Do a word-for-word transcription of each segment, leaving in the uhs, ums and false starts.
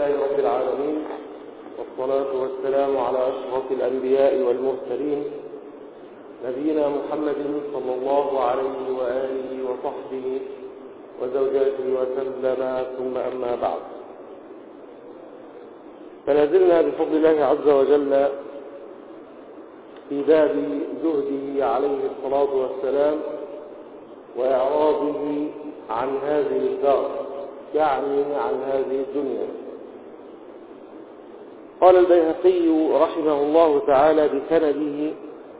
لله رب العالمين، والصلاة والسلام على أشرف الأنبياء والمرسلين، نبينا محمد صلى الله عليه وآله وصحبه وزوجاته وسلم، ثم أما بعد. فلازلنا بفضل الله عز وجل في باب زهده عليه الصلاة والسلام وإعراضه عن هذه الدار، يعني عن هذه الدنيا. قال البيهقي رحمه الله تعالى بسنده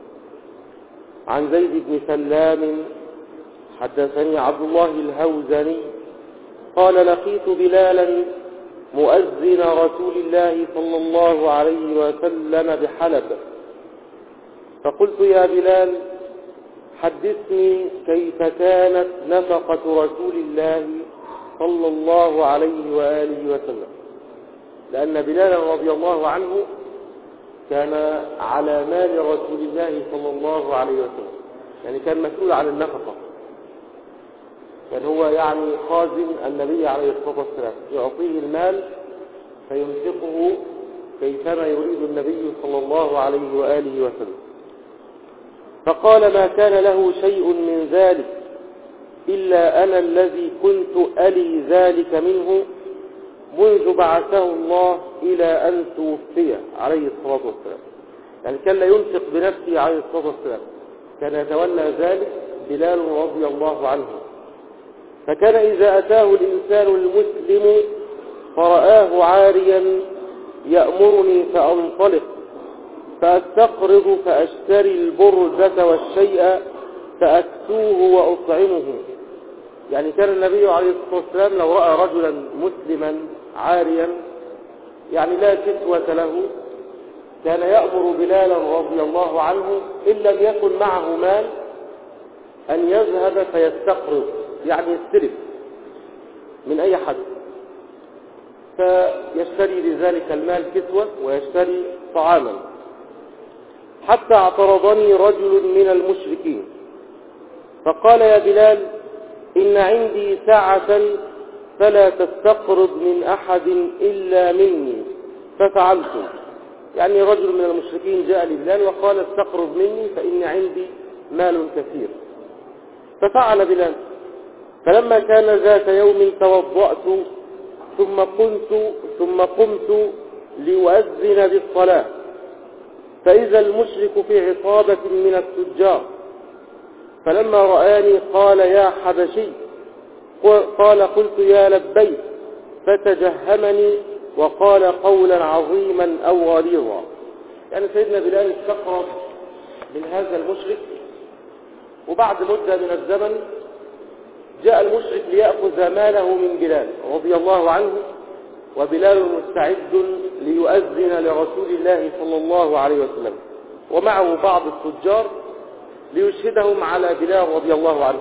عن زيد بن سلام حدثني عبد الله الهوزني قال: لقيت بلالا مؤذن رسول الله صلى الله عليه وسلم بحلب، فقلت: يا بلال، حدثني كيف كانت نفقة رسول الله صلى الله عليه وآله وسلم، لأن بلالا رضي الله عنه كان على مال رسول الله صلى الله عليه وسلم، يعني كان مسؤول عن النفقة، كان هو يعني خازن النبي عليه الصلاة والسلام، يعطيه المال فينفقه كيفما يريد النبي صلى الله عليه وآله وسلم. فقال: ما كان له شيء من ذلك إلا أنا الذي كنت ألي ذلك منه منذ بعثه الله إلى أن توفي عليه الصلاة والسلام. يعني كان لا ينفق بنفسه عليه الصلاة والسلام، كان يتولى ذلك بلال رضي الله عنه. فكان إذا أتاه الإنسان المسلم فرآه عاريا يأمرني فأنطلق فأستقرض فأشتري البردة والشيء فأكسوه وأطعمه. يعني كان النبي عليه الصلاة والسلام لو رأى رجلا مسلما عاريا يعني لا كسوة له كان يأمر بلالا رضي الله عنه إن لم يكن معه مال أن يذهب فيستقرض، يعني يستلف من أي حد، فيشتري لذلك المال كسوة ويشتري طعاما. حتى اعترضني رجل من المشركين فقال: يا بلال، إن عندي سعة فلا تستقرض من أحد إلا مني، ففعلت. يعني رجل من المشركين جاء لبلال وقال: استقرض مني فإن عندي مال كثير، ففعل بلال. فلما كان ذات يوم توضأت ثم قمت ثم قمت لأؤذن بالصلاة، فإذا المشرك في عصابة من التجار، فلما رآني قال: يا حبشي، قال: قلت: يا لبيك، فتجهمني وقال قولا عظيما أو غليظا. يعني سيدنا بلال استقرض من هذا المشرك، وبعد مدة من الزمن جاء المشرك ليأخذ ماله من بلال رضي الله عنه، وبلال مستعد ليؤذن لرسول الله صلى الله عليه وسلم، ومعه بعض التجار ليشهدهم على بلال رضي الله عنه.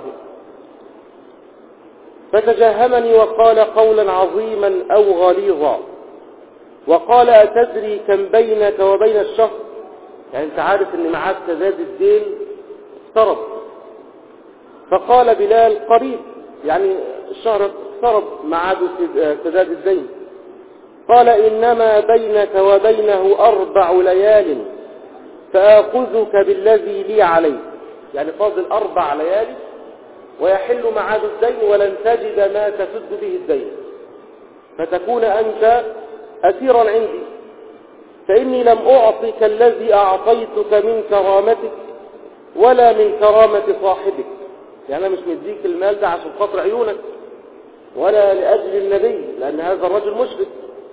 فتجهمني وقال قولا عظيما أو غليظا، وقال: أتدري كم بينك وبين الشهر؟ يعني انت عارف ان معاك سداد الدين اقترب. فقال بلال: قريب، يعني الشهر اقترب معاد سداد الدين. قال: إنما بينك وبينه أربع ليال فآخذك بالذي لي عليه، يعني فاضل أربع ليالي ويحل معاد الدين ولن تجد ما تسد به الدين، فتكون أنت أسيرا عندي، فإني لم أعطك الذي أعطيتك من كرامتك ولا من كرامة صاحبك، يعني أنا مش مديك المال ده عشان خاطر عيونك ولا لأجل النبي، لأن هذا الرجل مشرك.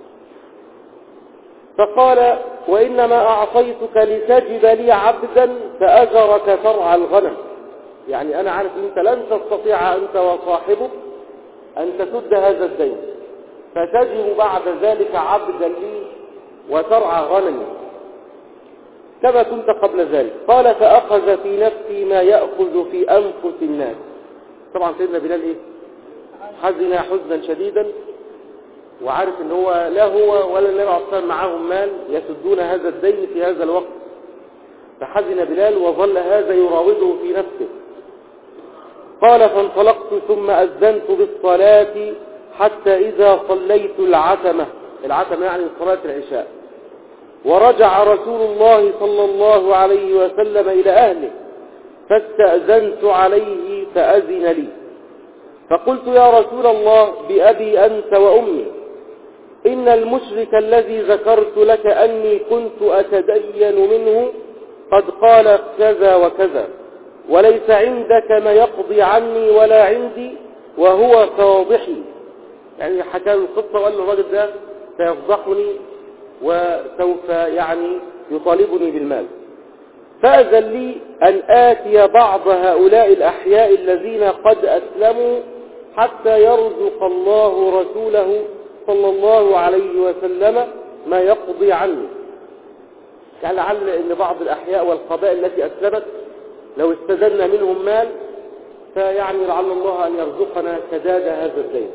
فقال: وإنما أعطيتك لتجد لي عبدا فأجرك ترعى الغنم، يعني أنا عارف أنت لن تستطيع أنت وصاحبك أن تسد هذا الدين، فتجد بعد ذلك عبدا لي وترعى غنمي كما كنت قبل ذلك. قال: فأخذ في نفسي ما يأخذ في أنفس الناس. طبعا سيدنا بلال إيه؟ حزن حزنا شديدا، وعارف ان هو لا هو ولا النبي عليه الصلاة والسلام معهم مال يسدون هذا الدين في هذا الوقت. فحزن بلال وظل هذا يراوده في نفسه. قال: فانطلقت ثم أذنت بالصلاة حتى إذا صليت العتمة العتمة يعني صلاة العشاء. ورجع رسول الله صلى الله عليه وسلم إلى أهله فاستأذنت عليه فأذن لي، فقلت يا رسول الله بأبي أنت وأمي إن المشرك الذي ذكرت لك أني كنت أتدين منه قد قال كذا وكذا، وليس عندك ما يقضي عني ولا عندي وهو كواضحي. يعني حكى القصة وقال له الراجل ده سيفضحني وسوف يعني يطالبني بالمال، فأذن لي أن آتي بعض هؤلاء الأحياء الذين قد أسلموا حتى يرزق الله رسوله صلى الله عليه وسلم ما يقضي عني. يعني لعل أن بعض الأحياء والقبائل التي أسلمت لو استزلنا منهم مال فيعني لعل الله أن يرزقنا سداد هذا الدين.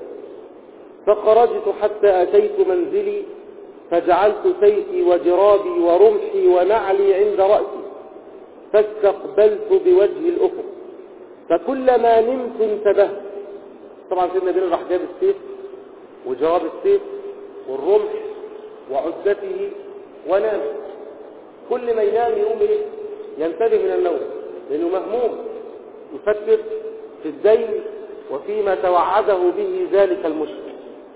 فخرجت حتى أتيت منزلي فجعلت سيفي وجرابي ورمحي ونعلي عند رأسي فاستقبلت بوجه الأفق، فكلما نمت انتبهت. طبعا سيدنا بن راح جاب السيف وجراب السيف والرمح وعدته ونام. كل ما ينام يقوم ايه؟ ينتبه من النوم، لأنه مهموم يفكر في الدين وفيما توعده به ذلك المشرك.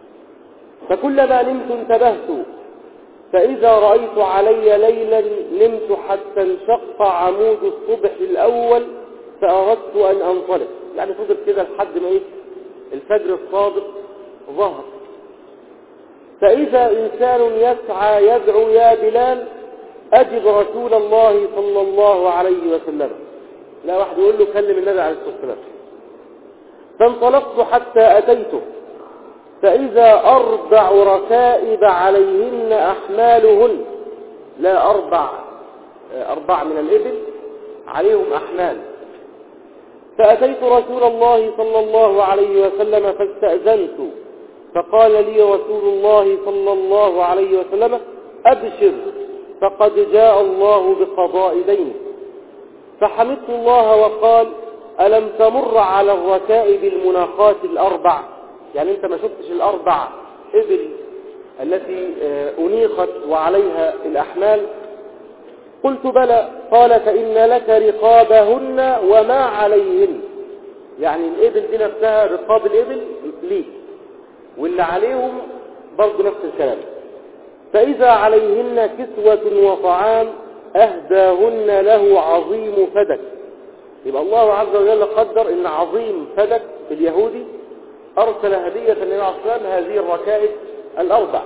فكلما نمت انتبهت، فإذا رأيت علي ليلا نمت حتى انشق عمود الصبح الأول فأردت أن أنطلق. يعني فضل كده لحد ما إيه؟ الفجر الصادق ظهر. فإذا إنسان يسعى يدعو يا بلال أجب رسول الله صلى الله عليه وسلم. لا واحد يقول له كلم النبي عليه الصلاة والسلام. فانطلقت حتى أتيته فإذا أربع ركائب عليهن أحمالهن، لا أربع أربع من الإبل عليهم أحمال. فأتيت رسول الله صلى الله عليه وسلم فاستأذنت، فقال لي رسول الله صلى الله عليه وسلم أبشر فقد جاء الله بقضاء دينه. فحمدت الله وقال ألم تمر على الركائب المناقات الأربع؟ يعني أنت ما شفتش الأربع إبل التي أنيقت وعليها الأحمال؟ قلت بلى. قال فإن لك رقابهن وما عليهن. يعني الإبل دي نفسها رقاب الإبل ليك، واللي عليهم برضو نفس الكلام. فإذا عليهن كسوة وطعام أهداهن له عظيم فدك. يبقى الله عز وجل قدر إن عظيم فدك اليهودي أرسل هدية للنبي عليه الصلاة والسلام هذه الركائب الأربع،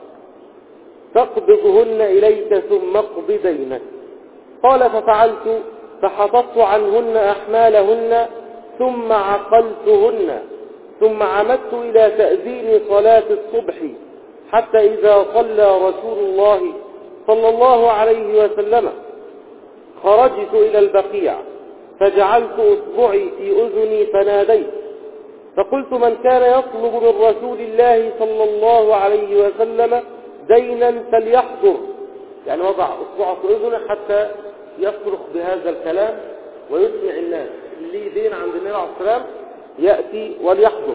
فاقبضهن إليك ثم اقض دينك. قال ففعلت فحفظت عنهن أحمالهن ثم عقلتهن، ثم عمدت إلى تأذين صلاة الصبح حتى إذا صلى رسول الله صلى الله عليه وسلم خرجت إلى البقيع فجعلت أصبعي في أذني فناديت فقلت من كان يطلب من رسول الله صلى الله عليه وسلم دينا فليحضر. يعني وضع أصبعه في أذنه حتى يصرخ بهذا الكلام ويسمع الناس اللي دين عند النبي عليه الصلاة والسلام يأتي وليحضر.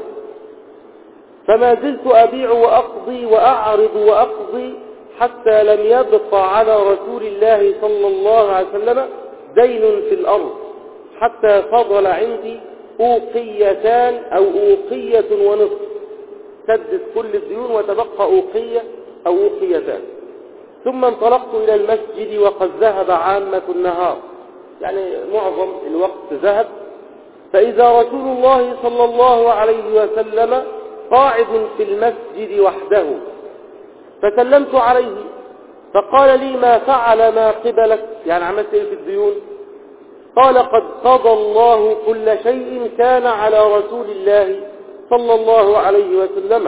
فما زلت أبيع وأقضي وأعرض وأقضي حتى لم يبق على رسول الله صلى الله عليه وسلم دين في الأرض، حتى فضل عندي أوقيتان أو أوقية ونصف، سدت كل الديون وتبقى أوقية أو أوقيتان. ثم انطلقت إلى المسجد وقد ذهب عامة النهار، يعني معظم الوقت ذهب. فإذا رسول الله صلى الله عليه وسلم قاعد في المسجد وحده، فسلمت عليه فقال لي ما فعل ما قبلك، يعني عملت ايه في الديون؟ قال قد قضى الله كل شيء كان على رسول الله صلى الله عليه وسلم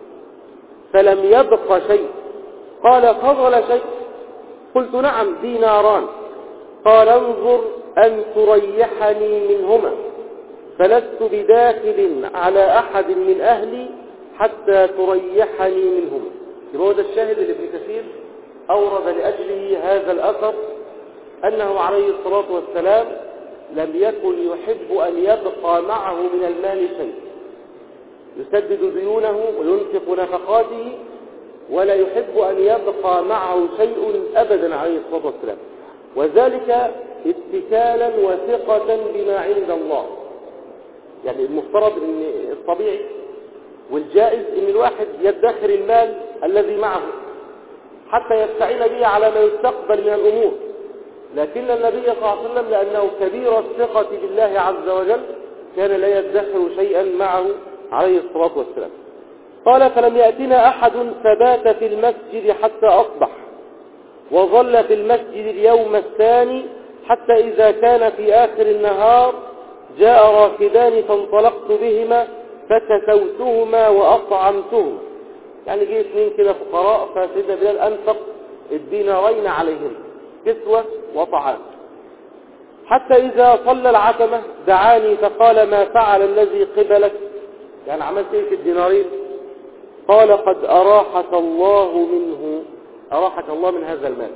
فلم يبق شيء. قال فضل شيء؟ قلت نعم ديناران. قال انظر أن تريحني منهما، فلست بداخل على أحد من أهلي حتى تريحني منهما. يبقى هو ده الشاهد اللي ابن كثير أورد لأجله هذا الأثر، أنه عليه الصلاة والسلام لم يكن يحب أن يبقى معه من المال شيء، يسدد ديونه وينفق نفقاته ولا يحب أن يبقى معه شيء أبدا عليه الصلاة والسلام، وذلك اتكالا وثقة بما عند الله. يعني المفترض ان الطبيعي والجائز ان الواحد يدخر المال الذي معه حتى يستعين به على ما يستقبل من الأمور، لكن النبي صلى الله عليه وسلم لأنه كبير الثقة بالله عز وجل كان لا يدخر شيئا معه عليه الصلاة والسلام. قال: فلم يأتنا أحد فبات في المسجد حتى أصبح، وظل في المسجد اليوم الثاني حتى إذا كان في آخر النهار جاء راكبان فانطلقت بهما فكسوتهما وأطعمتهما. يعني جه اثنين كده فقراء، فسيدنا بلال أنفق الدينارين عليهم كسوة وطعام، حتى إذا صلى العتمة دعاني فقال: ما فعل الذي قبلك؟ يعني عملت ايه في الدينارين؟ قال: قد أراحك الله منه، أراحك الله من هذا المال.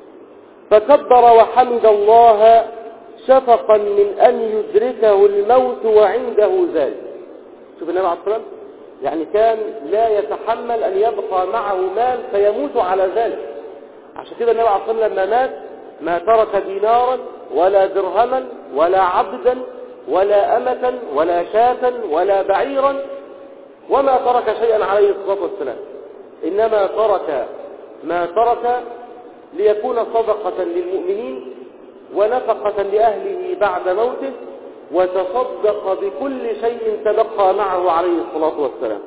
فكبر وحمد الله شفقا من أن يدركه الموت وعنده ذلك. شوف النبي عليه الصلاة والسلام يعني كان لا يتحمل أن يبقى معه مال فيموت على ذلك. عشان كده النبي عليه الصلاة والسلام لما مات ما ترك دينارا ولا درهما ولا عبدا ولا أمة ولا شاة ولا بعيرا، وما ترك شيئا عليه الصلاة والسلام، إنما ترك ما ترك ليكون صدقة للمؤمنين ونفقة لأهله بعد موته، وتصدق بكل شيء تبقى معه عليه الصلاة والسلام.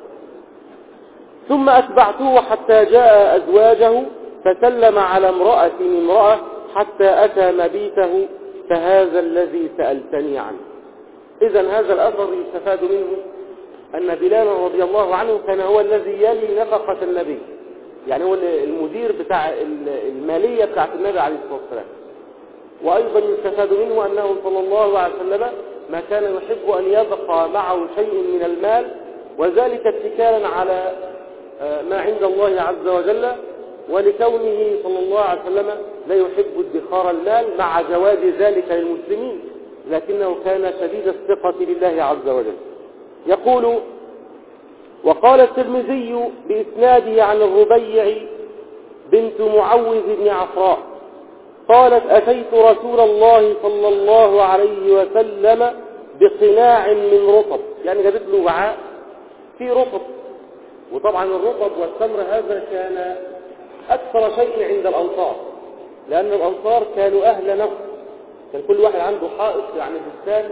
ثم أتبعته حتى جاء أزواجه فسلم على امرأة امرأة حتى أتى مبيته، فهذا الذي سألتني عنه. إذن هذا الأثر يستفاد منه أن بلال رضي الله عنه كان هو الذي يلي نفقة النبي، يعني هو المدير بتاع المالية بتاعت النبي عليه الصلاة والسلام. وأيضا يستفاد منه أنه صلى الله عليه وسلم ما كان يحب أن يبقى معه شيء من المال، وذلك اتكالا على ما عند الله عز وجل، ولكونه صلى الله عليه وسلم لا يحب ادخار المال مع جواز ذلك للمسلمين، لكنه كان شديد الثقة بالله عز وجل. يقول: وقال الترمذي بإسناده عن الربيع بنت معوذ بن عفراء قالت: أتيت رسول الله صلى الله عليه وسلم بقناع من رطب، يعني جابت له وعاء في رطب. وطبعا الرطب والتمر هذا كان أكثر شيء عند الأنصار، لأن الأنصار كانوا أهل نخل، كان كل واحد عنده حائط يعني بستان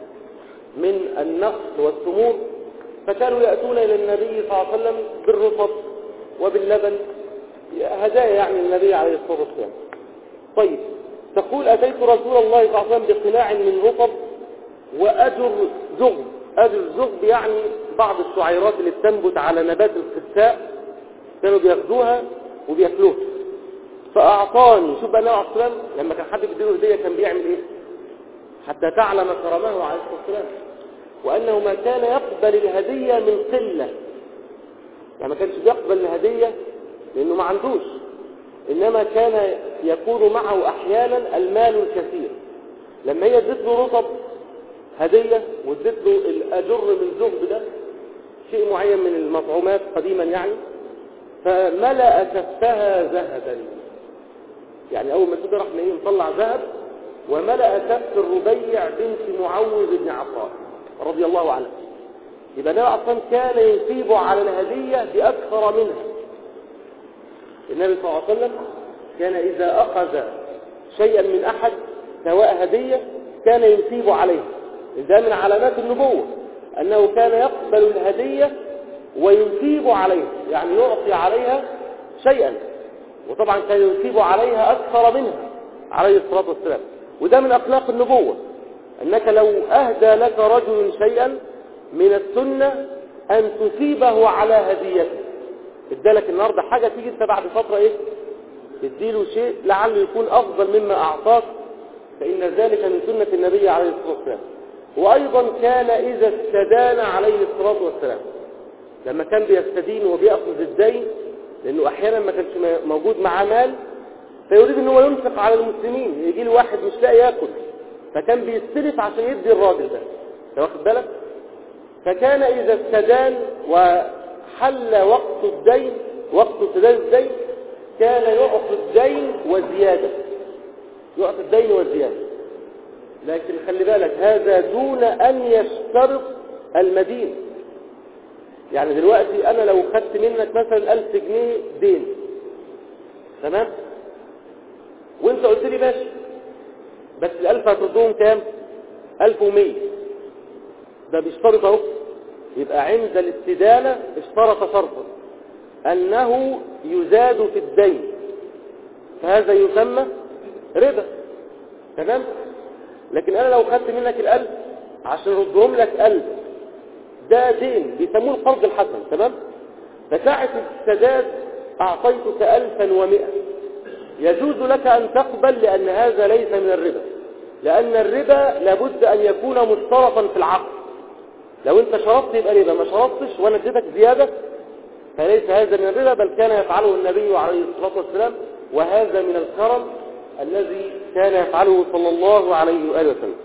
من النخل والتمور، فكانوا يأتون إلى النبي صلى الله عليه وسلم بالرطب وباللبن، هدايا يعني النبي عليه الصلاة والسلام. طيب، تقول: أتيت رسول الله صلى الله عليه وسلم بقناع من رطب وأجر زغب. أجر زغب يعني بعض الشعيرات اللي بتنبت على نبات الخساء، كانوا بياخدوها وبياكلوها. فأعطاني. شوف بقى النبي عليه الصلاة والسلام لما كان حد بيديله هدية كان بيعمل إيه؟ حتى تعلم كرمه عليه الصلاة والسلام، وأنه ما كان يقبل الهدية من قلة، يعني ما كانش بيقبل الهدية لأنه ما عندوش، إنما كان يكون معه أحيانا المال الكثير. لما هي ادت له رطب هدية وادت له الأجر من زغب ده شيء معين من المطعومات قديما يعني، فملأ كفها ذهبا، يعني أول ما كده راح مطلع ذهب وملأ كف الربيع بنت معوذ بن عفراء رضي الله عنها. يبقى النبي أصلا كان يثيب على الهدية بأكثر منها. النبي صلى الله عليه وسلم كان إذا أخذ شيئا من أحد سواء هدية كان يثيب عليه. ده من علامات النبوة أنه كان يقبل الهدية ويثيب عليها، يعني يعطي عليها شيئا، وطبعا كان يثيب عليها أكثر منها عليه الصلاة والسلام. وده من أخلاق النبوة، أنك لو أهدى لك رجل شيئا من السنة أن تثيبه على هديته. ادالك النهاردة حاجة، تيجي انت بعد فترة ايه تديله شيء لعله يكون أفضل مما أعطاك، فإن ذلك من سنة النبي عليه الصلاة والسلام. وأيضا كان إذا استدان عليه الصلاة والسلام، لما كان بيستدين وبيأخذ الدين، لأنه أحيانا ما كانش موجود معاه مال فيريد أنه ينفق على المسلمين، يجي له واحد مش لاقي ياكل، فكان بيستلف عشان يدي الراجل ده، انت واخد بالك؟ فكان إذا استدان وحل وقت الدين وقت سداد الدين كان يعطي الدين وزيادة، يعطي الدين وزيادة. لكن خلي بالك هذا دون أن يشترط المدين. يعني دلوقتي أنا لو خدت منك مثلا ألف جنيه دين، تمام، وانت قلت لي ماشي، بس الألف هتردهم كام؟ ألف ومية. ده بيشترط اهو. يبقى عند الاستدانة اشترط شرطا أنه يزاد في الدين، فهذا يسمى ربا، تمام. لكن أنا لو خدت منك الألف عشان ردهم لك ألف، ده دين بيسموه القرض الحسن، تمام. فساعة السداد أعطيتك ألفا ومئة، يجوز لك أن تقبل، لأن هذا ليس من الربا، لأن الربا لابد أن يكون مشترطا في العقد. لو أنت شرطت يبقى ربا، ما شرطتش وأنا اديتك زيادة فليس هذا من الربا، بل كان يفعله النبي عليه الصلاة والسلام، وهذا من الكرم الذي كان يفعله صلى الله عليه وآله وسلم.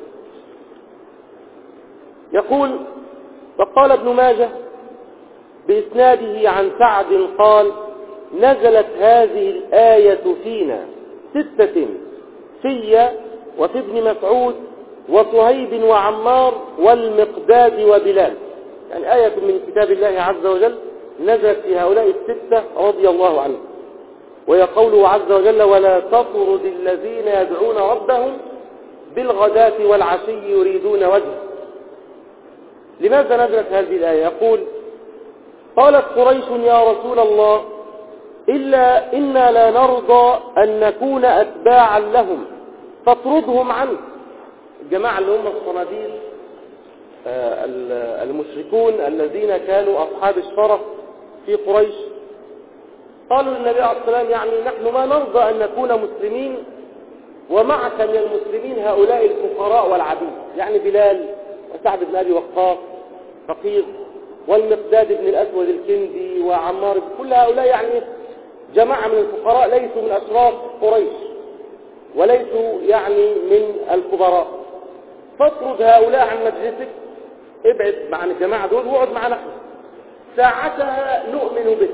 يقول: وقال ابن ماجه بإسناده عن سعد قال: نزلت هذه الآية فينا ستة، في وفي ابن مسعود وصهيب وعمار والمقداد وبلال. يعني آية من كتاب الله عز وجل نزلت في هؤلاء الستة رضي الله عنهم، وهي قوله عز وجل: ولا تطرد الذين يدعون ربهم بالغداة والعشي يريدون وجهه. لماذا نزلت هذه الآية؟ يقول: قالت قريش: يا رسول الله، إلا إنا لا نرضى أن نكون أتباعا لهم فاطردهم عنك. الجماعة اللي هم الصناديد المشركون الذين كانوا أصحاب الشرف في قريش، قالوا للنبي عليه الصلاة والسلام: يعني نحن ما نرضى أن نكون مسلمين ومعك من المسلمين هؤلاء الفقراء والعبيد، يعني بلال وسعد بن أبي وقاص فقير، والمقداد بن الأسود الكندي وعمار، كل هؤلاء يعني جماعة من الفقراء ليسوا من أشراف قريش وليسوا يعني من الكبراء، فاطرد هؤلاء عن مجلسك، ابعد عن الجماعة دول واقعد معنا نحن، ساعتها نؤمن بك.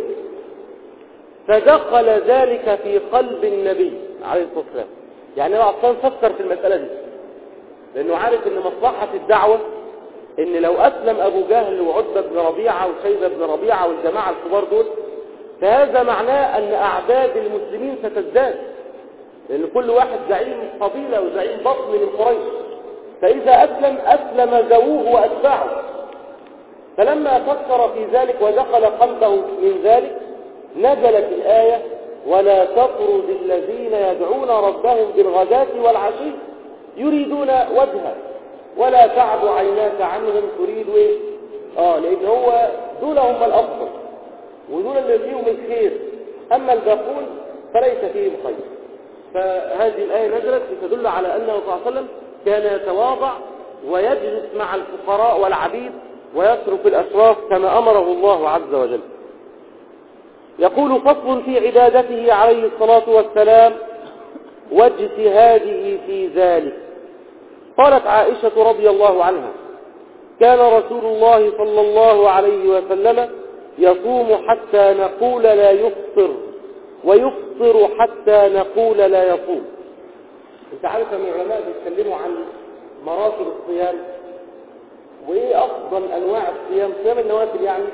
فدخل ذلك في قلب النبي عليه الصلاة والسلام. يعني هو أصلا فكر في المسألة دي، لأنه عارف أن مصلحة الدعوة أن لو أسلم أبو جهل وعتبة بن ربيعة وشيبة بن ربيعة والجماعة الكبار دول، فهذا معناه أن أعداد المسلمين ستزداد، لأن كل واحد زعيم قبيلة وزعيم بطن من قريش، فإذا أسلم أسلم ذووه وأتباعه. فلما فكر في ذلك ودخل قلبه من ذلك نزلت الآية: ولا تطرد الذين يدعون ربهم بالغداة والعشي يريدون وجهه ولا تعد عيناك عنهم تريد ايه؟ اه لان هو دول هم الافضل ودول اللي فيهم الخير، اما الباقون فليس فيهم خير. فهذه الآية نزلت لتدل على أنه صلى الله عليه وسلم كان يتواضع ويجلس مع الفقراء والعبيد ويترك الأشراف كما أمره الله عز وجل. يقول: فصل في عبادته عليه الصلاة والسلام واجتهاده في ذلك. قالت عائشة رضي الله عنها: كان رسول الله صلى الله عليه وسلم يصوم حتى نقول لا يفطر ويفطر حتى نقول لا يصوم. انت عارف ان العلماء بيتكلموا عن مراتب الصيام وايه افضل انواع الصيام، صيام النوافل يعني.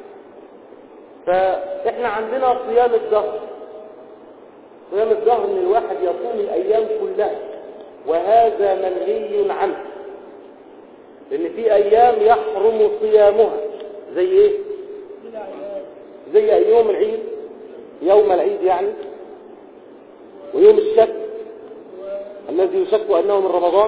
فاحنا عندنا صيام الدهر. صيام الدهر ان الواحد يصوم الايام كلها، وهذا منهي عنه، لان في ايام يحرم صيامها. زي ايه؟ زي يوم العيد، يوم العيد يعني، ويوم الشك الذي يشك أنه من رمضان،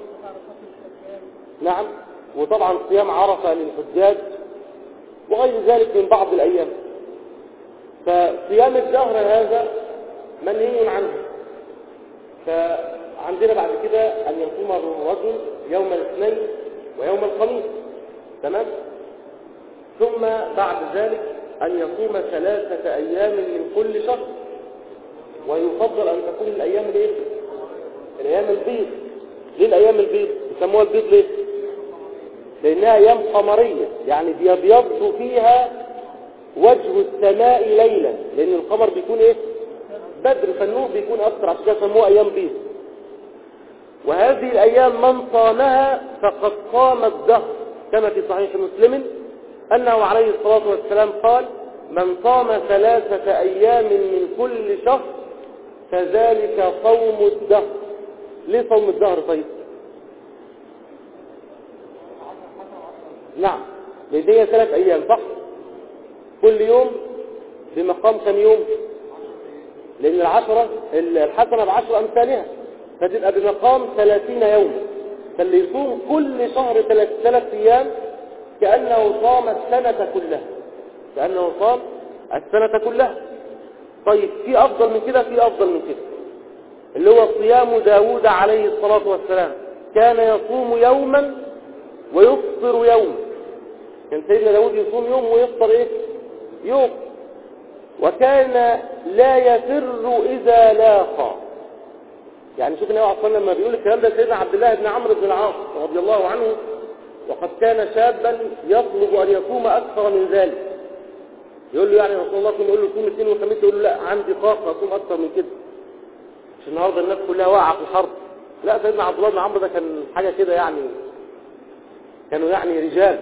نعم، وطبعا صيام عرفة للحجاج وغير ذلك من بعض الأيام. فصيام الدهر هذا منهي عنه. فعندنا بعد كده أن يصوم الرجل يوم الاثنين ويوم الخميس، تمام، ثم بعد ذلك أن يصوم ثلاثة أيام من كل شهر، ويفضل أن تكون الأيام الإيه؟ الأيام البيض. ليه الأيام البيض؟ يسموها البيض ليه؟ لأنها أيام قمرية، يعني بيبيض فيها وجه السماء ليلا، لأن القمر بيكون إيه؟ بدر، فالنور بيكون أكثر، عشان كده سموها أيام بيض. وهذه الأيام من صامها فقد صام الدهر، كما في صحيح مسلم أنه عليه الصلاة والسلام قال: من صام ثلاثة أيام من كل شهر فذلك صوم الدهر. ليه صوم الدهر طيب؟ نعم، لأن هي ثلاث أيام صح؟ كل يوم بمقام كم يوم؟ لأن العشرة الحسنة بعشر أمثالها، فتبقى بمقام ثلاثين يوم. فاللي يصوم كل شهر ثلاث ثلاث أيام كأنه صام السنة كلها، كأنه صام السنة كلها. طيب في أفضل من كده؟ في أفضل من كده، اللي هو صيام داود عليه الصلاة والسلام، كان يصوم يوما ويفطر يوما. كان سيدنا داود يصوم يوم ويفطر إيه؟ يوم. وكان لا يفر إذا لاقى. يعني شوف النبي عليه الصلاة والسلام لما بيقول الكلام ده سيدنا عبد الله بن عمرو بن العاص رضي الله عنه، وقد كان شابا يطلب أن يصوم أكثر من ذلك. يقول له يعني رسول الله كن يقول له صوم الاثنين والخميس، يقول له لا عندي طاقة أصوم أكثر من كده، مش النهارده الناس كلها واقعة في الحرب. لا، سيدنا عبد الله بن عمرو ده كان حاجة كده، يعني كانوا يعني رجال.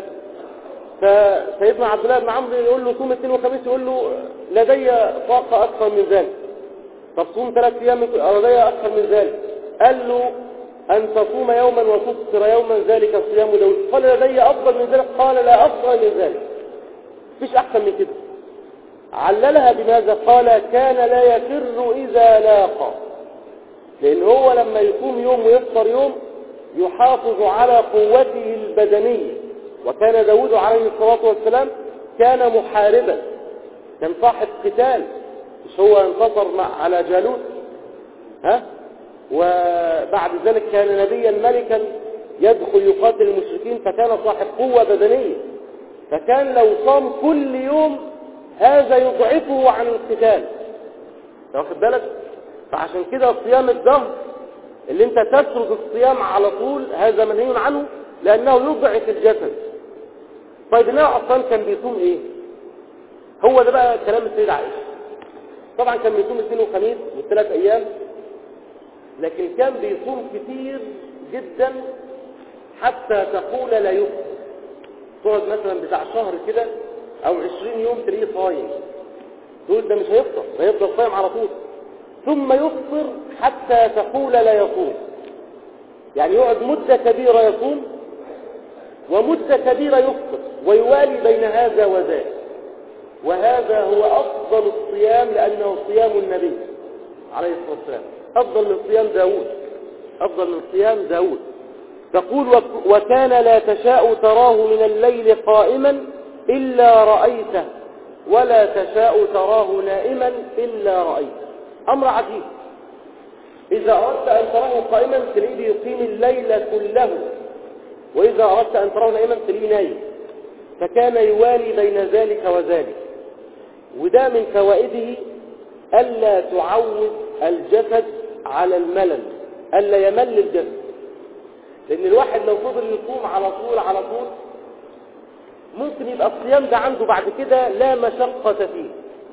فسيدنا عبد الله بن عمرو يقول له صوم الاثنين والخميس، يقول له لدي طاقة أكثر من ذلك. طب صوم ثلاث أيام، لدي أكثر من ذلك. قال له أن تصوم يوما وتفطر يوما، ذلك صيام داود. قال لدي أفضل من ذلك، قال لا أفضل من ذلك، مفيش أحسن من كده. عللها بماذا؟ قال كان لا يفر إذا لاقى، لأن هو لما يصوم يوم ويفطر يوم يحافظ على قوته البدنية. وكان داود عليه الصلاة والسلام كان محاربا، كان صاحب قتال، مش هو انتصر مع على جالوت ها؟ وبعد ذلك كان نبيا ملكا يدخل يقاتل المشركين، فكان صاحب قوة بدنية. فكان لو صام كل يوم هذا يضعفه عن القتال، واخد بالك؟ فعشان كده صيام الدهر اللي انت تترك الصيام على طول هذا منهي عنه، لانه يضعف الجسد. طيب النبي اصلا كان بيصوم ايه؟ هو ده بقى كلام السيدة عائشة. طبعا كان بيصوم الاثنين والخميس والثلاث ايام، لكن كان بيصوم كتير جدا حتى تقول لا يفطر. تقعد مثلا بتاع شهر كده او عشرين يوم تلاقيه صايم، تقول ده مش هيفطر، ده يفضل صايم على طول. ثم يفطر حتى تقول لا يصوم، يعني يقعد مدة كبيرة يصوم ومدة كبيرة يفطر، ويوالي بين هذا وذاك. وهذا هو أفضل الصيام، لأنه صيام النبي عليه الصلاة والسلام، أفضل من صيام داود، أفضل من صيام داود. تقول وكان لا تشاء تراه من الليل قائما إلا رأيته، ولا تشاء تراه نائما إلا رأيته. أمر عجيب، إذا أردت أن تراه قائما تلاقيه يقيم الليل كله، وإذا أردت أن تراه نائما تلاقيه نايم. فكان يوالي بين ذلك وذلك. وده من فوائده ألا تعود الجسد على الملل، ألا يمل الجسد. لأن الواحد لو فضل يصوم على طول على طول ممكن يبقى الصيام ده عنده بعد كده لا مشقة فيه،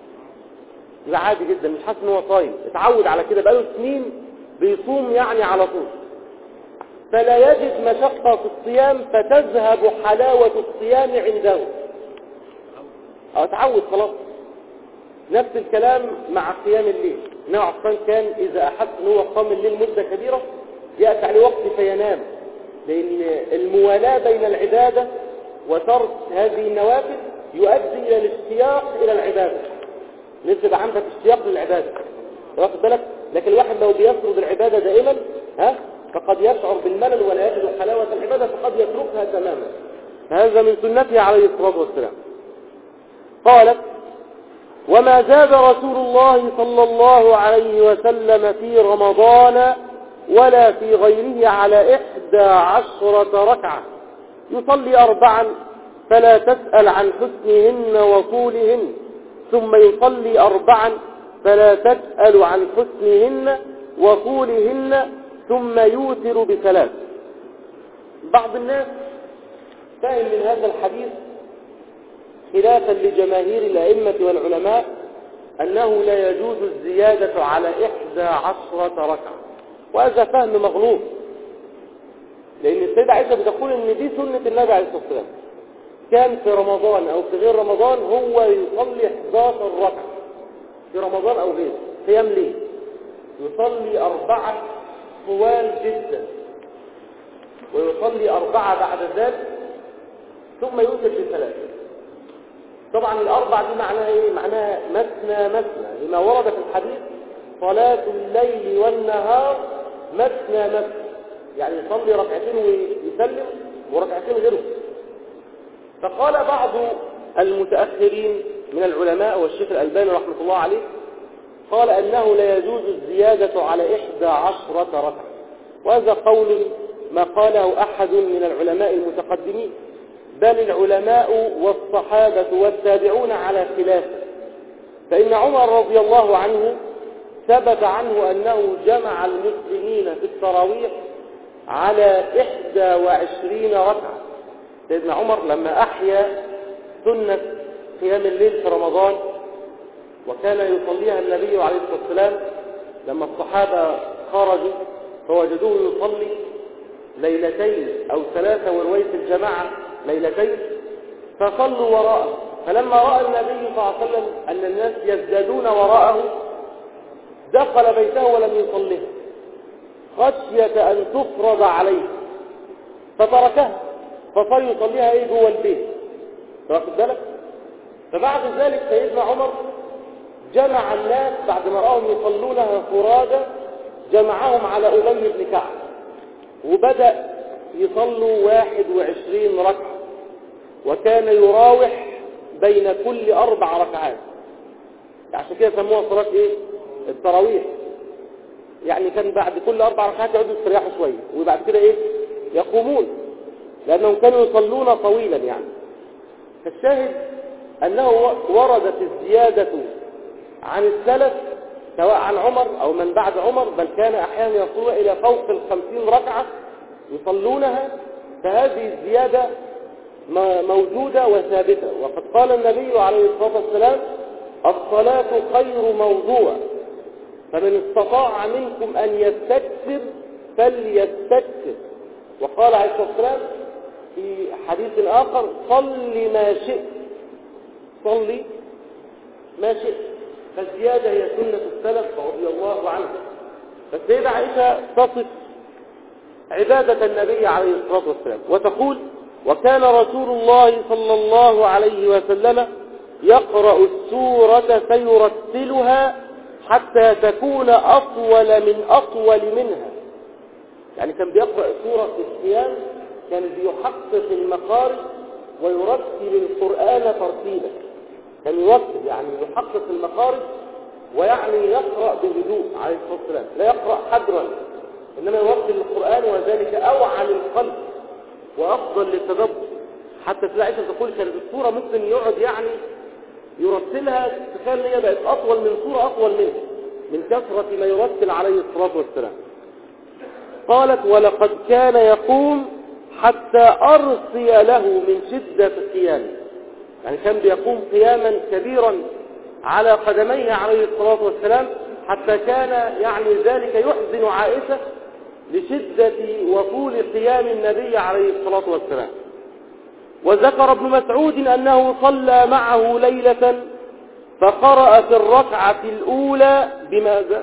يبقى عادي جدا، مش حاسس ان هو صايم، اتعود على كده بقاله سنين بيصوم يعني على طول، فلا يجد مشقة في الصيام فتذهب حلاوة الصيام عنده. أو اتعود خلاص. نفس الكلام مع قيام الليل. النبي عليه الصلاة والسلام كان إذا أحس أنه هو قام الليل مدة كبيرة يأتي عليه وقت فينام، لأن الموالاة بين العبادة وترك هذه النوافل يؤدي إلى الاشتياق إلى العبادة، لازم عندك اشتياق للعبادة، واخد بالك؟ لكن الواحد لو بيفرض العبادة دائما ها فقد يشعر بالملل ولا يجد حلاوة العبادة، فقد يتركها تماما. هذا من سنته عليه الصلاة والسلام. قالت وما زاد رسول الله صلى الله عليه وسلم في رمضان ولا في غيره على إحدى عشرة ركعة، يصلي أربعا فلا تسأل عن حسنهن وطولهن، ثم يصلي أربعا فلا تسأل عن حسنهن وطولهن، ثم يوتر بثلاث. بعض الناس فهم من هذا الحديث خلافا لجماهير الأئمة والعلماء أنه لا يجوز الزيادة على إحدى عشرة ركعة، وهذا فهم مغلوط، لأن السيدة عائشة بتقول إن دي سنة النبي عليه الصلاة والسلام، كان في رمضان أو في غير رمضان هو يصلي إحدى عشرة ركعة في رمضان أو غيره قيام ليل، يصلي أربعة طوال جدا، ويصلي أربعة بعد ذلك، ثم يوتر بثلاثة. طبعا الأربع دي معناها إيه؟ معناها مثنى مثنى، لما ورد في الحديث صلاة الليل والنهار مثنى مثنى، يعني يصلي ركعتين ويسلم وركعتين غيره. فقال بعض المتأخرين من العلماء والشيخ الألباني رحمة الله عليه قال أنه لا يجوز الزيادة على إحدى عشرة ركعة، وهذا قول ما قاله أحد من العلماء المتقدمين، بل العلماء والصحابة والتابعون على خلافه. فإن عمر رضي الله عنه ثبت عنه أنه جمع المسلمين في التراويح على إحدى وعشرين ركعة. سيدنا عمر لما أحيا سنة قيام الليل في رمضان وكان يصليها النبي عليه الصلاة والسلام، لما الصحابة خرجوا فوجدوه يصلي ليلتين أو ثلاثة ورواية الجماعة ليلتين، فصلوا وراءه. فلما رأى النبي صلى الله عليه وسلم أن الناس يزدادون وراءه دخل بيته ولم يصليه خشية أن تفرض عليه، فتركها فصار يصليها ايه جوه البيت، واخد بالك؟ فبعد ذلك سيدنا عمر جمع الناس بعد ما رأهم يصلونها فرادى، جمعهم على أبي بن كعب، وبدأ يصلوا واحد وعشرين ركعة، وكان يراوح بين كل أربع ركعات، عشان كده سموها صلاة ايه؟ التراويح. يعني كان بعد كل أربع ركعات يقعدوا يستريحوا شوية، وبعد كده ايه؟ يقومون، لأنهم كانوا يصلون طويلا يعني. فالشاهد أنه وردت الزيادة عن السلف سواء عن عمر أو من بعد عمر، بل كان أحيانا يصلون إلى فوق الخمسين ركعة يصلونها، فهذه الزيادة موجودة وثابتة. وقد قال النبي عليه الصلاة والسلام الصلاة خير موضوع، فمن استطاع منكم أن يستكثر فليستكثر. وقال عليه الصلاة والسلام في حديث آخر صل ما شئت، صلي ما شئت. فالزيادة هي سنة السلف رضي الله عنه. فالسيدة عائشة تصف عبادة النبي عليه الصلاة والسلام وتقول وكان رسول الله صلى الله عليه وسلم يقرأ السورة فيرتلها حتى تكون أطول من أطول منها. يعني كان بيقرأ سورة في القيام، كان بيحقق المخارج ويرتل القرآن ترتيلا، كان يرتل يعني يحقق المخارج، ويعني يقرأ بهدوء عليه الصلاة والسلام، لا يقرأ حدرا، إنما يرتل القرآن، وذلك أوعى للقلب وأفضل للتدبر. حتى في عائشة تقول كانت السورة ممكن يقعد يعني يرتلها، تخيل هي بقت أطول من سورة أطول منها من كثرة ما يرتل عليه الصلاة والسلام. قالت ولقد كان يقوم حتى أرسي له من شدة قيامه، يعني كان بيقوم قياما كبيرا على قدميه عليه الصلاة والسلام، حتى كان يعني ذلك يحزن عائشة لشدة وطول قيام النبي عليه الصلاة والسلام. وذكر ابن مسعود أنه صلى معه ليلة فقرأ في الركعة الأولى بماذا؟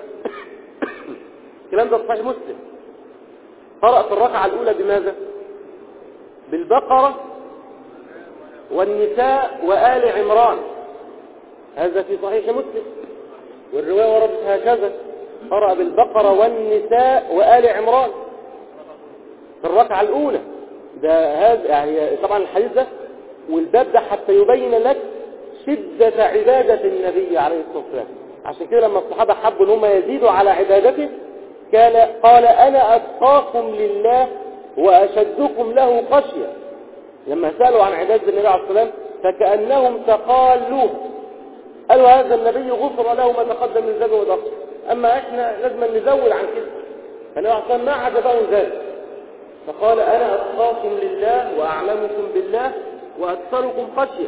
الكلام ده صحيح مسلم. قرأ في الركعة الأولى بماذا؟ بالبقرة والنساء وآل عمران، هذا في صحيح مسلم، والرواية وردت هكذا، قرأ بالبقرة والنساء وآل عمران في الركعة الأولى. ده هذا يعني طبعا الحديث ده والباب ده حتى يبين لك شدة عبادة النبي عليه الصلاة والسلام. عشان كده لما الصحابة حبوا ان هم يزيدوا على عبادته قال قال أنا أتقاكم لله وأشدكم له خشية. لما سألوا عن عبادة النبي عليه الصلاة والسلام فكأنهم تقالوه، قالوا هذا النبي غفر له ما تقدم من ذنبه وتأخر، أما إحنا لازم نزود عن كده. فالنبي عليه الصلاة والسلام ما عجبه ذلك، فقال أنا أتقاكم لله وأعلمكم بالله وأكثركم خشية.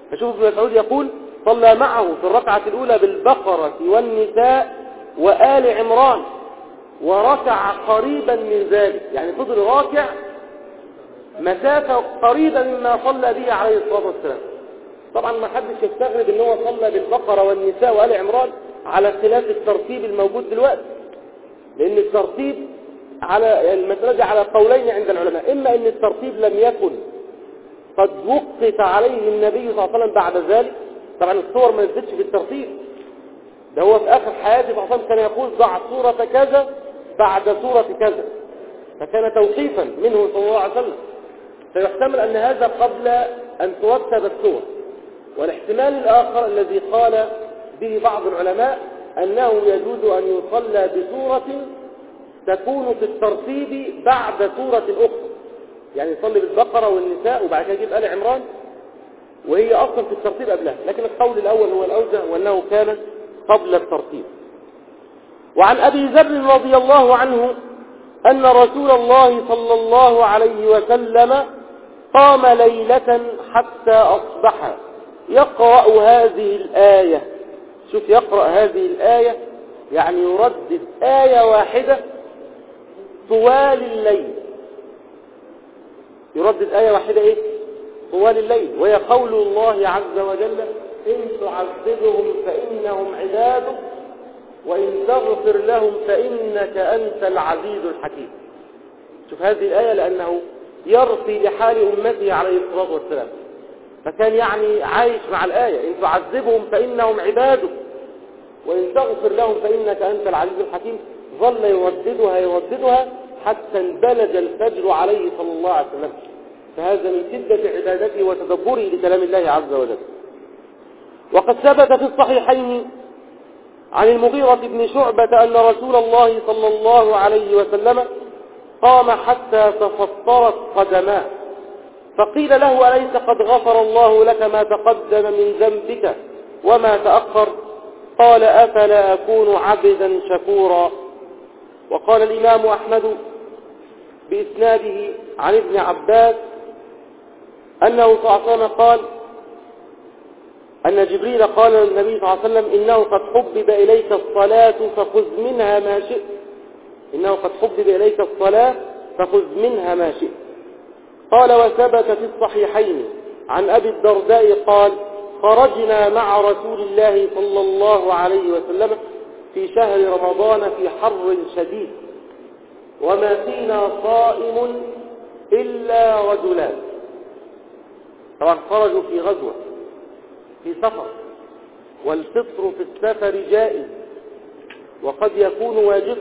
فشوف ابن مسعود يقول صلى معه في الركعة الأولى بالبقرة والنساء وآل عمران وركع قريبا من ذلك، يعني فضل راكع مسافة قريبة مما صلى به عليه الصلاة والسلام. طبعا ما حدش يستغرب ان هو صلى بالبقرة والنساء وآل عمران على خلاف الترتيب الموجود دلوقتي، لان الترتيب على المسألة دي على قولين عند العلماء، اما ان الترتيب لم يكن قد وقف عليه النبي صلى الله عليه وسلم بعد ذلك. طبعا الصور ما نزلتش بالترتيب، ده هو في اخر حياته صلى الله عليه وسلم كان يقول ضع سورة كذا بعد سورة كذا، فكان توقيفا منه صلى الله عليه وسلم. فيحتمل ان هذا قبل ان ترتب السور. والاحتمال الاخر الذي قال به بعض العلماء انه يجوز ان يصلى بسورة تكون في الترتيب بعد سورة اخرى، يعني يصلي بالبقرة والنساء وبعد كده يجيب آل عمران وهي اصلا في الترتيب قبلها، لكن القول الاول هو الاوجه وانه كان قبل الترتيب. وعن ابي ذر رضي الله عنه ان رسول الله صلى الله عليه وسلم قام ليلة حتى اصبح يقرأ هذه الآية. شوف، يقرأ هذه الآية يعني يردد آية واحدة طوال الليل، يردد آية واحدة ايه طوال الليل، وهي قول الله عز وجل إن تعذبهم فإنهم عبادك وإن تغفر لهم فإنك أنت العزيز الحكيم. شوف هذه الآية، لأنه يرثي لحال أمته عليه الصلاة والسلام، فكان يعني عايش مع الآية إن تعذبهم فإنهم عبادك وإن تغفر لهم فإنك أنت العزيز الحكيم. ظل يرددها يرددها حتى انبلج الفجر عليه صلى الله عليه وسلم، فهذا من شدة عبادته وتدبره لكلام الله عز وجل. وقد ثبت في الصحيحين عن المغيرة بن شعبة أن رسول الله صلى الله عليه وسلم قام حتى تفطرت قدماه، فقيل له أليس قد غفر الله لك ما تقدم من ذنبك وما تأخر؟ قال أفلا أكون عبدا شكورا. وقال الإمام أحمد بإسناده عن ابن عباس أنه صلى الله عليه وسلم قال أن جبريل قال للنبي صلى الله عليه وسلم إنه قد حبب إليك الصلاة فخذ منها ما شئت، إنه قد حبب إليك الصلاة فخذ منها ما شئت. قال وثبت في الصحيحين عن أبي الدرداء قال خرجنا مع رسول الله صلى الله عليه وسلم في شهر رمضان في حر شديد وما فينا صائم إلا رجلان. طبعا خرجوا في غزوة في سفر، والفطر في السفر جائز وقد يكون واجبا.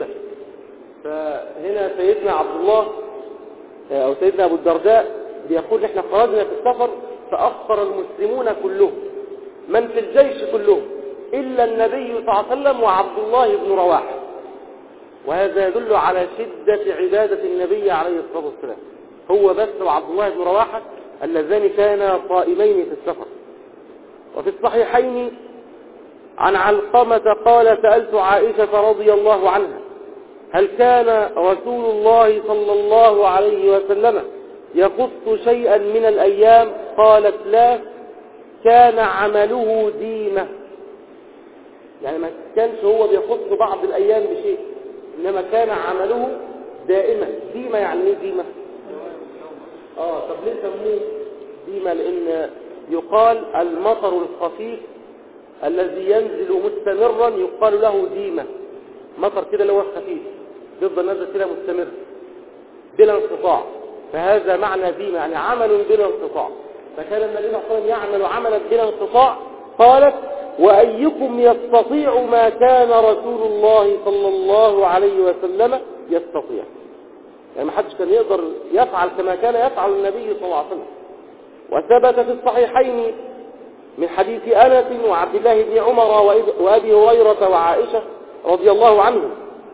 فهنا سيدنا عبد الله أو سيدنا أبو الدرداء بيقول احنا خرجنا في السفر فأفطر المسلمون كلهم من في الجيش كلهم إلا النبي صلى الله عليه وسلم وعبد الله بن رواحة، وهذا يدل على شدة عبادة النبي عليه الصلاة والسلام، هو بس وعبد الله بن رواحة اللذان كانا صائمين في السفر. وفي الصحيحين عن علقمة قال سألت عائشة رضي الله عنها هل كان رسول الله صلى الله عليه وسلم يخص شيئا من الأيام؟ قالت لا، كان عمله ديمة، يعني ما كانش هو بيخص بعض الأيام بشيء، إنما كان عمله دائما. ديمة يعني ايه ديمة؟ آه طب ليه سموه ديمة؟ لأن يقال المطر الخفيف الذي ينزل مستمرا يقال له ديمة، مطر كده اللي هو خفيف يفضل نازل كده مستمر بلا انقطاع، فهذا معنى ديمة يعني عمل بلا انقطاع. فكان النبي صلى الله عليه وسلم يعمل عملا بلا انقطاع. قالت وأيكم يستطيع ما كان رسول الله صلى الله عليه وسلم يستطيع، يعني ما حدش كان يقدر يفعل كما كان يفعل النبي صلى الله عليه وسلم. وثبت في الصحيحين من حديث أنس وعبد الله بن عمر وأبي هريرة وعائشة رضي الله عنهم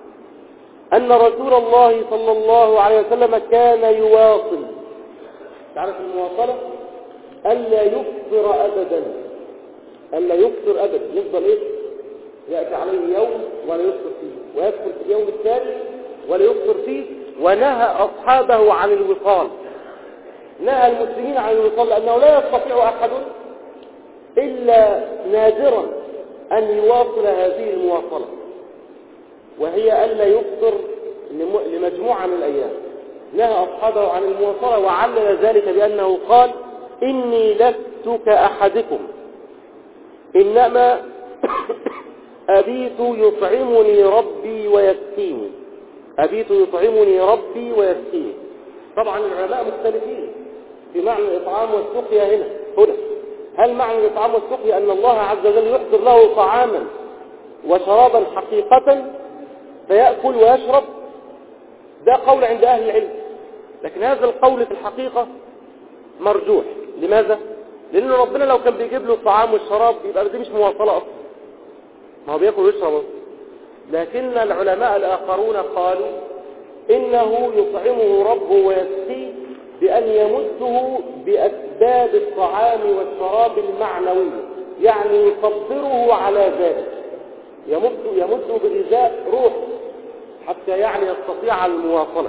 أن رسول الله صلى الله عليه وسلم كان يواصل، تعرف المواصلة ألا يفطر أبدا، ألا يفطر أبدا، يفضل إيه؟ يأتي عليه يوم ولا يفطر فيه ويدخل في اليوم الثاني ولا يفطر فيه. ونهى أصحابه عن الوصال، نهى المسلمين عن الوصال، لأنه لا يستطيع أحد إلا نادرا أن يواصل هذه المواصلة، وهي ألا يفطر لمجموعة من الأيام. نهى أصحابه عن المواصلة وعلل ذلك بأنه قال: إني لست كأحدكم إنما أبيت يطعمني ربي ويسقيني. أبيت يطعمني ربي ويسقيني. طبعا العلماء مختلفين في معنى الإطعام والسقيا هنا هنا هل معنى الإطعام والسقيا أن الله عز وجل يحضر له طعاما وشرابا حقيقة فيأكل ويشرب؟ ده قول عند أهل العلم، لكن هذا القول في الحقيقة مرجوح. لماذا؟ لأن ربنا لو كان بيجيب له الطعام والشراب يبقى دي مش مواصلة أصلا، ما هو بيأكل ويشرب. لكن العلماء الآخرون قالوا إنه يطعمه ربه ويسقيه بأن يمده بأسباب الطعام والشراب المعنوية، يعني يصبره على ذلك، يمد يمد بغذاء روح حتى يعني يستطيع المواصلة.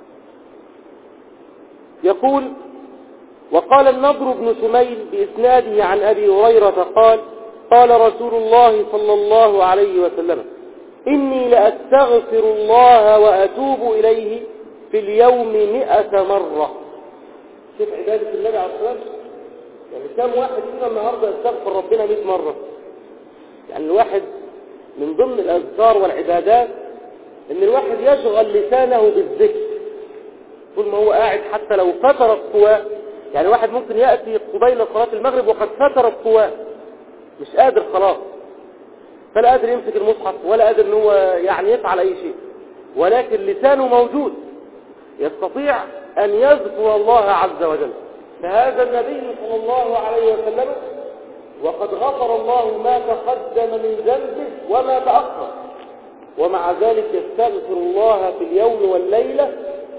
يقول: وقال النضر بن شميل بإسناده عن أبي هريرة قال: قال رسول الله صلى الله عليه وسلم: إني لأستغفر الله وأتوب إليه في اليوم مئة مرة. شوف عبادة النبي عليه الصلاة والسلام، يعني كم واحد فينا النهاردة يستغفر ربنا مئة مرة؟ يعني الواحد من ضمن الأذكار والعبادات إن الواحد يشغل لسانه بالذكر طول ما هو قاعد، حتى لو فترت قواه. يعني واحد ممكن يأتي قبيل صلاة المغرب وقد فترت قواه، مش قادر خلاص، فلا قادر يمسك المصحف ولا قادر ان هو يعني يفعل اي شيء، ولكن لسانه موجود يستطيع ان يذكر الله عز وجل. فهذا النبي صلى الله عليه وسلم وقد غفر الله ما تقدم من ذنبه وما تأخر، ومع ذلك يستغفر الله في اليوم والليلة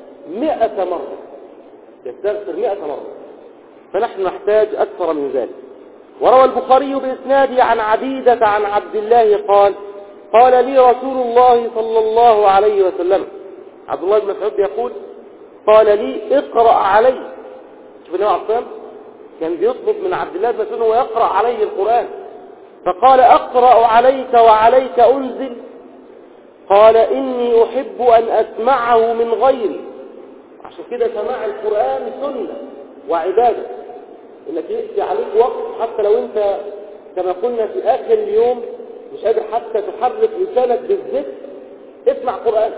مئة مرة، يستغفر مئة مرة. فنحن نحتاج أكثر من ذلك. وروى البخاري بإسناده عن عبيدة عن عبد الله قال: قال لي رسول الله صلى الله عليه وسلم، عبد الله بن مسعود يقول: قال لي اقرأ علي. شوف النبي عليه الصلاة كان بيطلب من عبد الله بن مسعود ويقرأ عليه القرآن، فقال: أقرأ عليك وعليك أنزل؟ قال: إني أحب أن أسمعه من غيري. عشان كده سماع القرآن سنة وعبادة، انك يأتي عليك وقت حتى لو انت كما قلنا في آخر اليوم مش قادر حتى تحرك لسانك بالذكر، اسمع قرآن،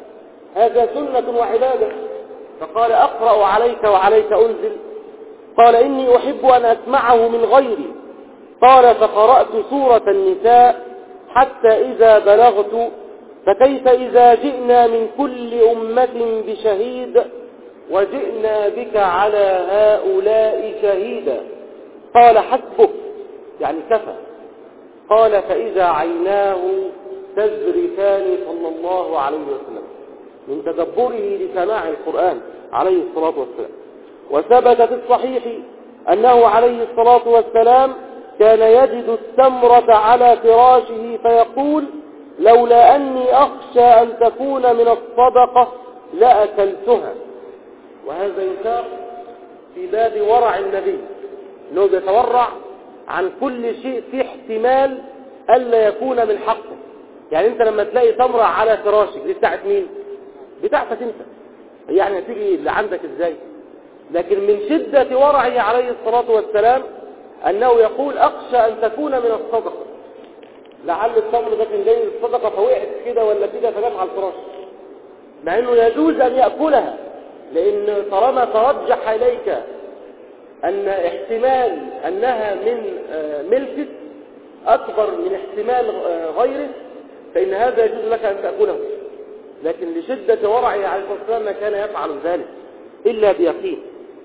هذا سنة وعبادة. فقال: أقرأ عليك وعليك أنزل؟ قال: إني أحب أن أسمعه من غيري. قال: فقرأت سورة النساء حتى إذا بلغت: فكيف إذا جئنا من كل أمة بشهيد وجئنا بك على هؤلاء شهيدا. قال: حسبك، يعني كفى. قال: فإذا عيناه تذرفان صلى الله عليه وسلم من تدبره لسماع القرآن عليه الصلاة والسلام. وثبت في الصحيح أنه عليه الصلاة والسلام كان يجد التمرة على فراشه فيقول: لولا أني أخشى أن تكون من الصدقة لأكلتها. وهذا يساق في باب ورع النبي، أنه بيتورع عن كل شيء في احتمال ألا يكون من حقه. يعني أنت لما تلاقي تمرة على فراشك دي بتاعت مين؟ بتاعتك أنت، يعني تيجي اللي عندك إزاي؟ لكن من شدة ورعه عليه الصلاة والسلام أنه يقول: أخشى أن تكون من الصدقة، لعل التمر ده كان جاي الصدقة فوقعت كده ولا كده فجت على الفراش، مع أنه يجوز أن يأكلها، لأن طالما ترجح إليك أن احتمال أنها من ملكك أكبر من احتمال غيرك فإن هذا يجوز لك أن تأكله. لكن لشدة ورعه عليه الصلاة والسلام ما كان يفعل ذلك إلا بيقين.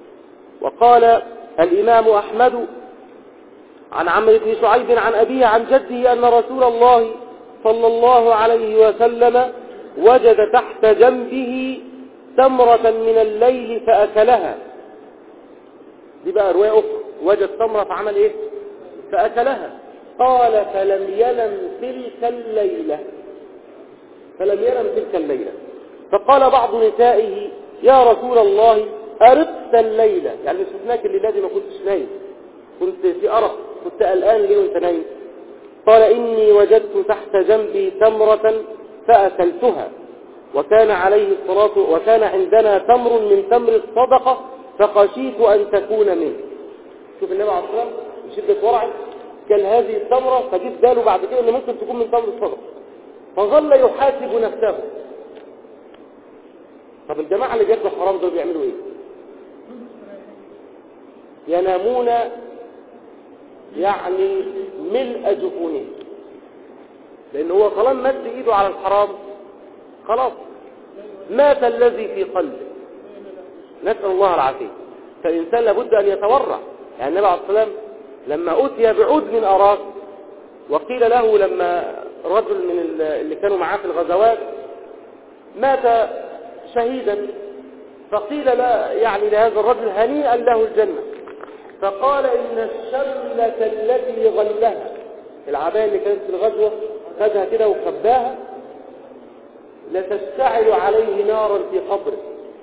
وقال الإمام أحمد عن عمرو بن شعيب عن أبيه عن جده أن رسول الله صلى الله عليه وسلم وجد تحت جنبه تمرة من الليل فأكلها. دي بقى رواية أخرى، وجد تمرة فعمل إيه؟ فأكلها. قال: فلم ينم تلك الليلة، فلم ينم تلك الليلة. فقال بعض نسائه: يا رسول الله أرقت الليلة، يعني شفناك الليلة دي ما كنتش نايم، كنت في أرق كنت قلقان ليه وانت نايم؟ قال إني وجدت تحت جنبي تمرة فأكلتها، وكان عليه الصلاة وكان عندنا تمر من تمر الصدقة فخشيت أن تكون منه. شوف النبي عليه الصلاة والسلام بشدة ورعه كان هذه التمرة، فجيت باله بعد كده ان ممكن تكون من تمر الصدقة، فظل يحاسب نفسه. طب الجماعة اللي بياكلوا حرام دول بيعملوا ايه؟ ينامون يعني ملء جفونهم، لان هو طالما مد ايده على الحرام خلاص مات الذي في قلبه، نسأل الله العافية. فالإنسان لابد أن يتورع. يعني النبي عليه الصلاة والسلام لما أتي بعود من أراك وقيل له لما رجل من اللي كانوا معاه في الغزوات مات شهيدا، فقيل لا يعني لهذا الرجل هنيئا له الجنة، فقال إن الشملة التي غلها، العباية اللي كانت في الغزوة خدها كده وخباها، لتشتعل عليه نارا في قبره.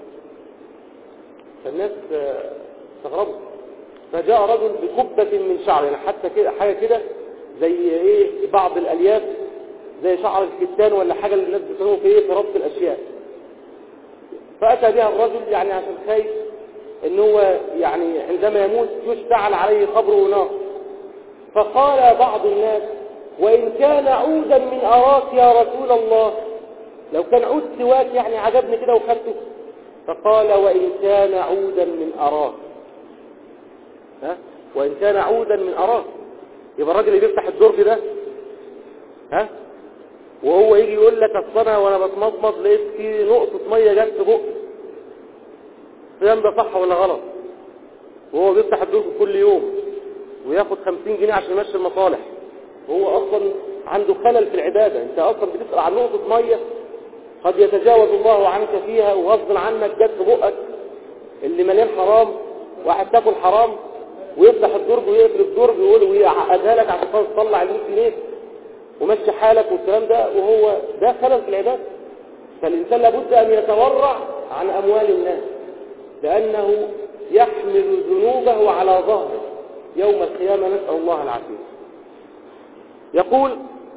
فالناس استغربوا، فجاء رجل بكبة من شعر، يعني حتى كده حاجة كده زي ايه بعض الالياف زي شعر الكتان ولا حاجة اللي الناس بيسموه في ايه في ربط الاشياء، فاتى بها الرجل يعني عشان خايف ان هو يعني عندما يموت يشتعل عليه قبره نار. فقال بعض الناس وان كان عودا من اراك يا رسول الله، لو كان عود سواك يعني عجبني كده وخدته. فقال وإن كان عودا من أراك، ها وإن كان عودا من أراك، يبقى الراجل اللي بيفتح الدرج ده ها وهو يجي يقول لك أصل أنا وأنا بتمضمض لقيت في نقطة مية جت في بقي، الكلام ده صح ولا غلط؟ وهو بيفتح الدرج كل يوم وياخد خمسين جنيه عشان يمشي المصالح، وهو أصلا عنده خلل في العبادة. أنت أصلا بتسأل عن نقطة مية قد يتجاوز الله عنك فيها وغصب عنك جت في بقك اللي مليان حرام، واحد تاكل حرام ويفتح الدرج ويقفل الدرج ويقول ويعقدها لك عشان تطلع ال مية جنيه ومشي حالك والكلام ده، وهو ده خلل في العباده. فالانسان لابد ان يتورع عن اموال الناس، لانه يحمل ذنوبه على ظهره يوم القيامه، نسال الله العافيه. يقول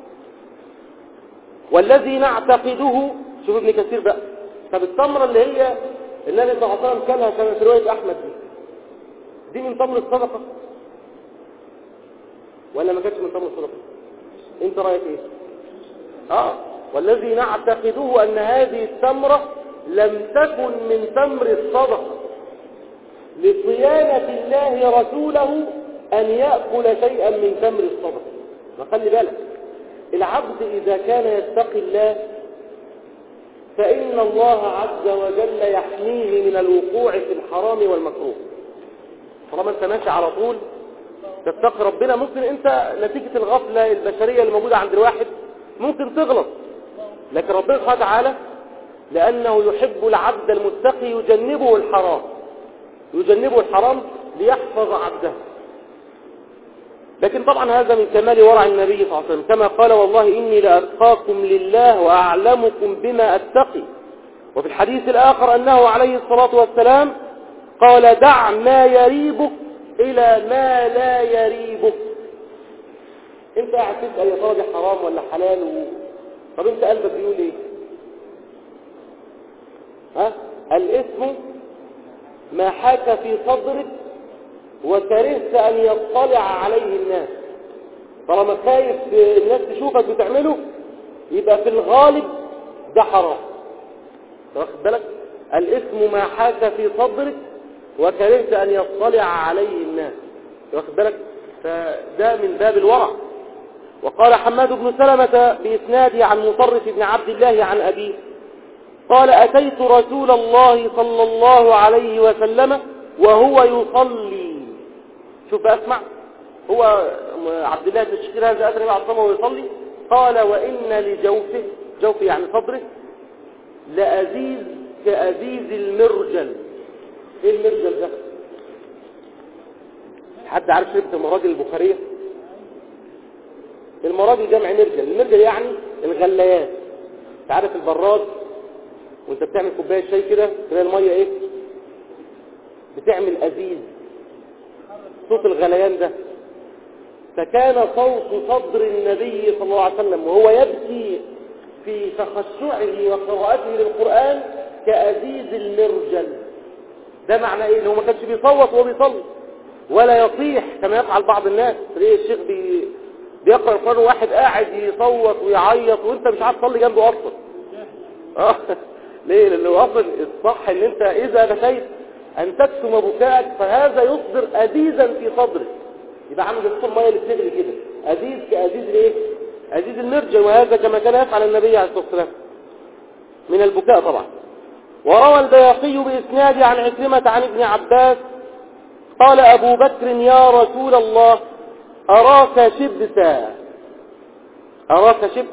والذي نعتقده، شوف ابن كثير بقى، طب التمره اللي هي النبي صلى الله عليه وسلم كانها كما في روايه احمد دي دي من تمر الصدقه ولا ما كانتش من تمر الصدقه؟ انت رايك ايه؟ اه والذي نعتقده ان هذه التمره لم تكن من تمر الصدقه لصيانه الله رسوله ان ياكل شيئا من تمر الصدقه. فخلي بالك، العبد اذا كان يتقي الله فإن الله عز وجل يحميه من الوقوع في الحرام والمكروه. طالما انت ماشي على طول تتقي ربنا، ممكن انت نتيجة الغفلة البشرية اللي موجودة عند الواحد ممكن تغلط، لكن ربنا سبحانه وتعالى لأنه يحب العبد المتقي يجنبه الحرام، يجنبه الحرام ليحفظ عبده. لكن طبعا هذا من كمال ورع النبي صلى الله عليه وسلم، كما قال والله إني لأتقاكم لله وأعلمكم بما أتقي. وفي الحديث الآخر أنه عليه الصلاة والسلام قال دع ما يريبك إلى ما لا يريبك. انت قاعد تسأل يا ترى دي حرام ولا حلال و... طب انت قلبك بيقول ايه؟ ها؟ الاسم ما حاك في صدرك وكرهت أن يطلع عليه الناس. طالما خايف الناس تشوفك بتعمله يبقى في الغالب ده حرام. واخد بالك؟ الاسم ما حاك في صدرك وكرهت أن يطلع عليه الناس. واخد بالك؟ فده من باب الورع. وقال حماد بن سلمة بإسناده عن مطرف بن عبد الله عن أبيه قال أتيت رسول الله صلى الله عليه وسلم وهو يصلي. شوف بقى اسمع، هو عبد الله بن الشخير هذا أتى النبي عليه الصلاة والسلام وهو يصلي قال وإن لجوفه، جوفه يعني صدره، لأزيز كأزيز المرجل. ايه المرجل ده؟ حد عارف شركة المراجل البخارية؟ المراجل جمع مرجل. المرجل يعني الغليات. تعرف البراد وانت بتعمل كوبايه شاي كده تلاقي الميه ايه بتعمل ازيز، صوت الغليان ده. فكان صوت صدر النبي صلى الله عليه وسلم وهو يبكي في تخشعه وقراءته للقرآن كأزيز المرجل. ده معنى ايه؟ انه ما كانش بيصوت وهو بيصلي ولا يطيح كما يفعل بعض الناس. ليه الشيخ بي بيقرأ القرآن واحد قاعد يصوت ويعيط وانت مش عارف تصلي جنبه اصلا. اه ليه؟ لانه اصلا الصح ان انت اذا بكيت ان تكتم بكاءك، فهذا يصدر أزيزا في صدرك، يبقى عامل زي الميه اللي بتغلي كده، أزيز كأزيز الايه؟ أزيز المرجل. وهذا كما كان يفعل النبي عليه الصلاة والسلام من البكاء طبعا. وروى البيهقي بإسناد عن عكرمة عن ابن عباس قال أبو بكر يا رسول الله أراك شبتا، أراك شبت؟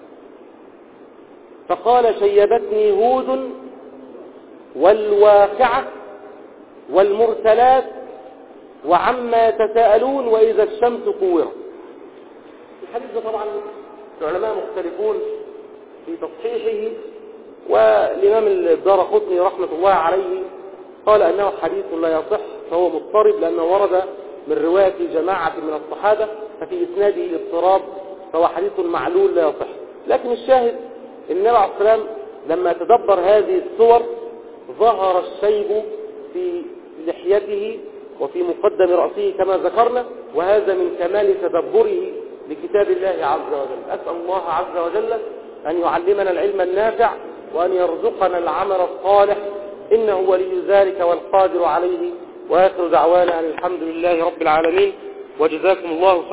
فقال شيبتني هود والواقعة والمرسلات وعما يتساءلون وإذا الشمس كورت. الحديث ده طبعا العلماء مختلفون في تصحيحه، والإمام الدارقطني رحمة الله عليه قال أنه حديث لا يصح، فهو مضطرب لأنه ورد من رواية جماعة من الصحابة ففي إسناده اضطراب، فهو حديث معلول لا يصح. لكن الشاهد النبي عليه الصلاة والسلام لما تدبر هذه الصور ظهر الشيب في لحيته وفي مقدم رأسه كما ذكرنا، وهذا من كمال تدبره لكتاب الله عز وجل. أسأل الله عز وجل أن يعلمنا العلم النافع وأن يرزقنا العمل الصالح، إنه ولي ذلك والقادر عليه. وآخر دعوانا أن الحمد لله رب العالمين، وجزاكم الله